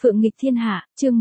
Phượng nghịch thiên hạ, chương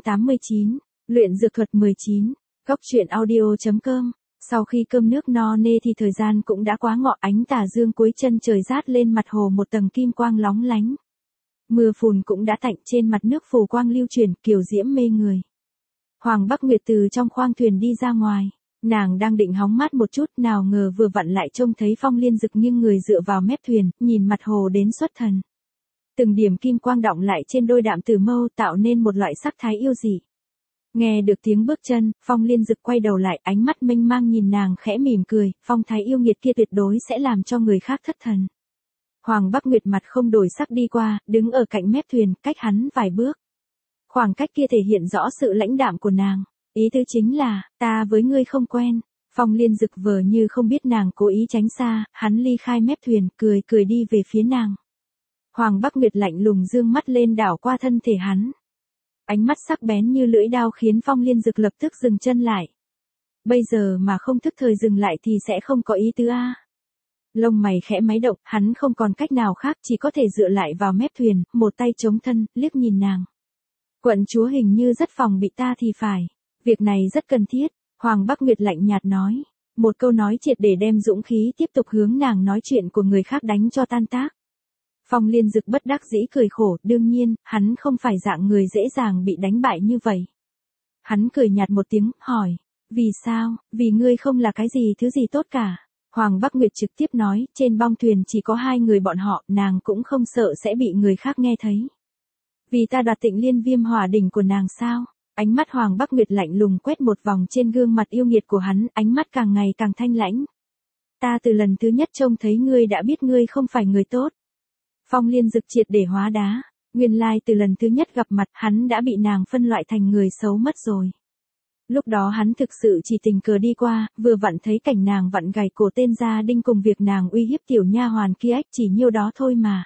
189, luyện dược thuật 19, góc truyện audio.com. Sau khi cơm nước no nê thì thời gian cũng đã quá ngọ, ánh tà dương cuối chân trời rát lên mặt hồ một tầng kim quang lóng lánh. Mưa phùn cũng đã tạnh, trên mặt nước phù quang lưu chuyển, kiều diễm mê người. Hoàng Bắc Nguyệt từ trong khoang thuyền đi ra ngoài, nàng đang định hóng mát một chút, nào ngờ vừa vặn lại trông thấy Phong Liên Dực nghiêng người dựa vào mép thuyền, nhìn mặt hồ đến xuất thần. Từng điểm kim quang đọng lại trên đôi đạm tử mâu, tạo nên một loại sắc thái yêu dị. Nghe được tiếng bước chân, Phong Liên Dực quay đầu lại, ánh mắt mênh mang nhìn nàng khẽ mỉm cười, phong thái yêu nghiệt kia tuyệt đối sẽ làm cho người khác thất thần. Hoàng Bắc Nguyệt mặt không đổi sắc đi qua, đứng ở cạnh mép thuyền, cách hắn vài bước. Khoảng cách kia thể hiện rõ sự lãnh đạm của nàng, ý tứ chính là, ta với ngươi không quen. Phong Liên Dực vờ như không biết nàng cố ý tránh xa, hắn ly khai mép thuyền, cười đi về phía nàng. Hoàng Bắc Nguyệt lạnh lùng dương mắt lên đảo qua thân thể hắn. Ánh mắt sắc bén như lưỡi đao khiến Phong Liên Dực lập tức dừng chân lại. Bây giờ mà không thức thời dừng lại thì sẽ không có ý tứ a. Lông mày khẽ máy động, hắn không còn cách nào khác, chỉ có thể dựa lại vào mép thuyền, một tay chống thân, liếc nhìn nàng. Quận chúa hình như rất phòng bị ta thì phải. Việc này rất cần thiết, Hoàng Bắc Nguyệt lạnh nhạt nói. Một câu nói triệt để đem dũng khí tiếp tục hướng nàng nói chuyện của người khác đánh cho tan tác. Phong Liên Dực bất đắc dĩ cười khổ, đương nhiên, hắn không phải dạng người dễ dàng bị đánh bại như vậy. Hắn cười nhạt một tiếng, hỏi, vì sao, vì ngươi không là cái thứ gì tốt cả. Hoàng Bắc Nguyệt trực tiếp nói, trên bong thuyền chỉ có hai người bọn họ, nàng cũng không sợ sẽ bị người khác nghe thấy. Vì ta đoạt Tịnh Liên Viêm Hỏa Đỉnh của nàng sao? Ánh mắt Hoàng Bắc Nguyệt lạnh lùng quét một vòng trên gương mặt yêu nghiệt của hắn, ánh mắt càng ngày càng thanh lãnh. Ta từ lần thứ nhất trông thấy ngươi đã biết ngươi không phải người tốt. Phong Liên Dực triệt để hóa đá, nguyên lai từ lần thứ nhất gặp mặt hắn đã bị nàng phân loại thành người xấu mất rồi. Lúc đó hắn thực sự chỉ tình cờ đi qua, vừa vặn thấy cảnh nàng vặn gài cổ tên gia đinh cùng việc nàng uy hiếp tiểu nha hoàn kia ách, chỉ nhiêu đó thôi mà.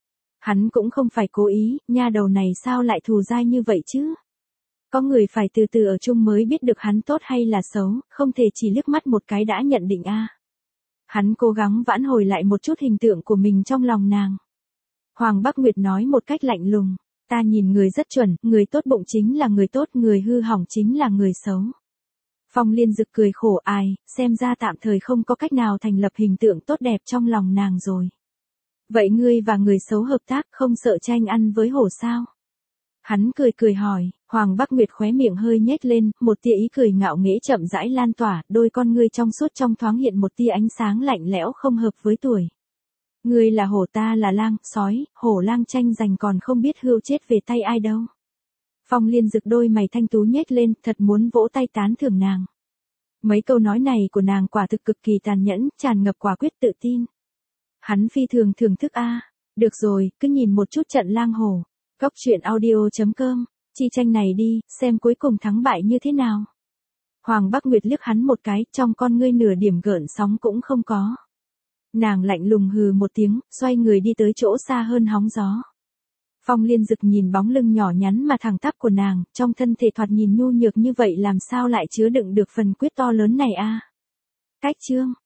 Hắn cũng không phải cố ý, nha đầu này sao lại thù dai như vậy chứ? Có người phải từ từ ở chung mới biết được hắn tốt hay là xấu, không thể chỉ liếc mắt một cái đã nhận định a. Hắn cố gắng vãn hồi lại một chút hình tượng của mình trong lòng nàng. Hoàng Bắc Nguyệt nói một cách lạnh lùng, ta nhìn người rất chuẩn, người tốt bụng chính là người tốt, người hư hỏng chính là người xấu. Phong Liên Dực cười khổ, ai, xem ra tạm thời không có cách nào thành lập hình tượng tốt đẹp trong lòng nàng rồi. Vậy ngươi và người xấu hợp tác không sợ tranh ăn với hổ sao? Hắn cười hỏi, Hoàng Bắc Nguyệt khóe miệng hơi nhếch lên, một tia ý cười ngạo nghễ chậm rãi lan tỏa, đôi con ngươi trong suốt trong thoáng hiện một tia ánh sáng lạnh lẽo không hợp với tuổi. Ngươi là hổ, ta là lang, sói, hổ lang tranh giành còn không biết hươu chết về tay ai đâu. Phong Liên Dực đôi mày thanh tú nhếch lên, thật muốn vỗ tay tán thưởng nàng. Mấy câu nói này của nàng quả thực cực kỳ tàn nhẫn, tràn ngập quả quyết tự tin. Hắn phi thường thưởng thức a. Được rồi, cứ nhìn một chút trận lang hổ. Góc truyện audio.com, chi tranh này đi, xem cuối cùng thắng bại như thế nào. Hoàng Bắc Nguyệt liếc hắn một cái, trong con ngươi nửa điểm gợn sóng cũng không có. Nàng lạnh lùng hừ một tiếng, xoay người đi tới chỗ xa hơn hóng gió. Phong Liên Dực nhìn bóng lưng nhỏ nhắn mà thẳng tắp của nàng, trong thân thể thoạt nhìn nhu nhược như vậy làm sao lại chứa đựng được phần quyết to lớn này a. Cách chương